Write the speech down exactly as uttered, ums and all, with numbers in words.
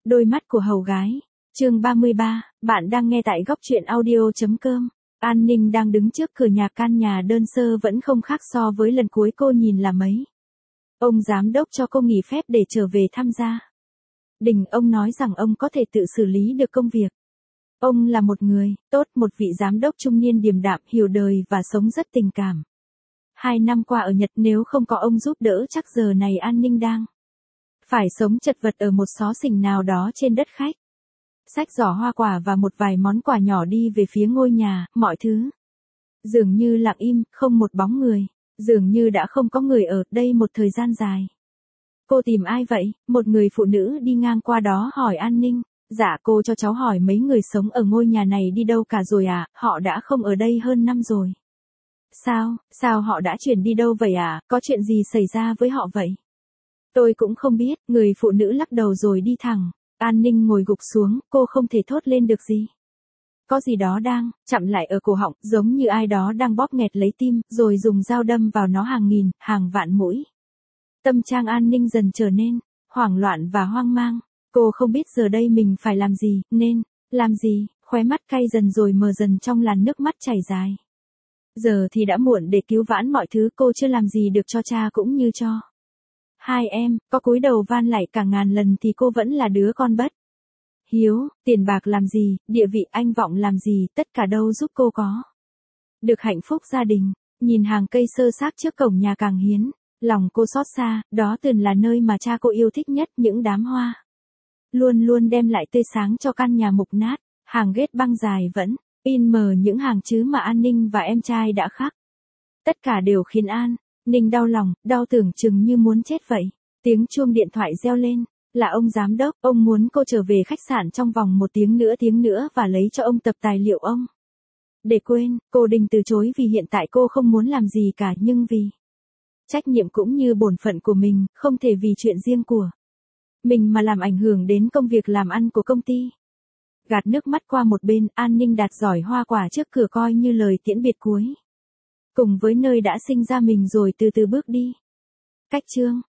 Đôi mắt của hầu gái. Chương ba mươi ba, bạn đang nghe tại góc truyện audio.com. An Ninh đang đứng trước cửa nhà, căn nhà đơn sơ vẫn không khác so với lần cuối cô nhìn là mấy. Ông giám đốc cho cô nghỉ phép để trở về tham gia đình, ông nói rằng ông có thể tự xử lý được công việc. Ông là một người tốt, một vị giám đốc trung niên điềm đạm, hiểu đời và sống rất tình cảm. Hai năm qua ở Nhật, nếu không có ông giúp đỡ chắc giờ này An Ninh đang phải sống chật vật ở một xó xỉnh nào đó trên đất khách. Xách giỏ hoa quả và một vài món quà nhỏ đi về phía ngôi nhà, mọi thứ dường như lặng im, không một bóng người, dường như đã không có người ở đây một thời gian dài. Cô tìm ai vậy? Một người phụ nữ đi ngang qua đó hỏi An Ninh. Dạ, cô cho cháu hỏi mấy người sống ở ngôi nhà này đi đâu cả rồi à, họ đã không ở đây hơn năm rồi. Sao, sao họ đã chuyển đi đâu vậy à, có chuyện gì xảy ra với họ vậy? Tôi cũng không biết, người phụ nữ lắc đầu rồi đi thẳng. An Ninh ngồi gục xuống, cô không thể thốt lên được gì. Có gì đó đang chậm lại ở cổ họng, giống như ai đó đang bóp nghẹt lấy tim, rồi dùng dao đâm vào nó hàng nghìn, hàng vạn mũi. Tâm trạng An Ninh dần trở nên hoảng loạn và hoang mang. Cô không biết giờ đây mình phải làm gì, nên làm gì, khóe mắt cay dần rồi mờ dần trong làn nước mắt chảy dài. Giờ thì đã muộn để cứu vãn mọi thứ, cô chưa làm gì được cho cha cũng như cho hai em, có cúi đầu van lạy cả ngàn lần thì cô vẫn là đứa con bất hiếu, tiền bạc làm gì, địa vị anh vọng làm gì, tất cả đâu giúp cô có được hạnh phúc gia đình. Nhìn hàng cây xơ xác trước cổng nhà càng hiến lòng cô xót xa, đó từng là nơi mà cha cô yêu thích nhất, những đám hoa luôn luôn đem lại tươi sáng cho căn nhà mục nát. Hàng ghét băng dài vẫn in mờ những hàng chữ mà An Ninh và em trai đã khắc. Tất cả đều khiến An Ninh đau lòng, đau tưởng chừng như muốn chết vậy. Tiếng chuông điện thoại reo lên, là ông giám đốc, ông muốn cô trở về khách sạn trong vòng một tiếng nữa tiếng nữa và lấy cho ông tập tài liệu ông. Để quên, cô định từ chối vì hiện tại cô không muốn làm gì cả, nhưng vì trách nhiệm cũng như bổn phận của mình, không thể vì chuyện riêng của mình mà làm ảnh hưởng đến công việc làm ăn của công ty. Gạt nước mắt qua một bên, An Ninh đặt giỏ hoa quả trước cửa coi như lời tiễn biệt cuối cùng với nơi đã sinh ra mình rồi từ từ bước đi. Cách chương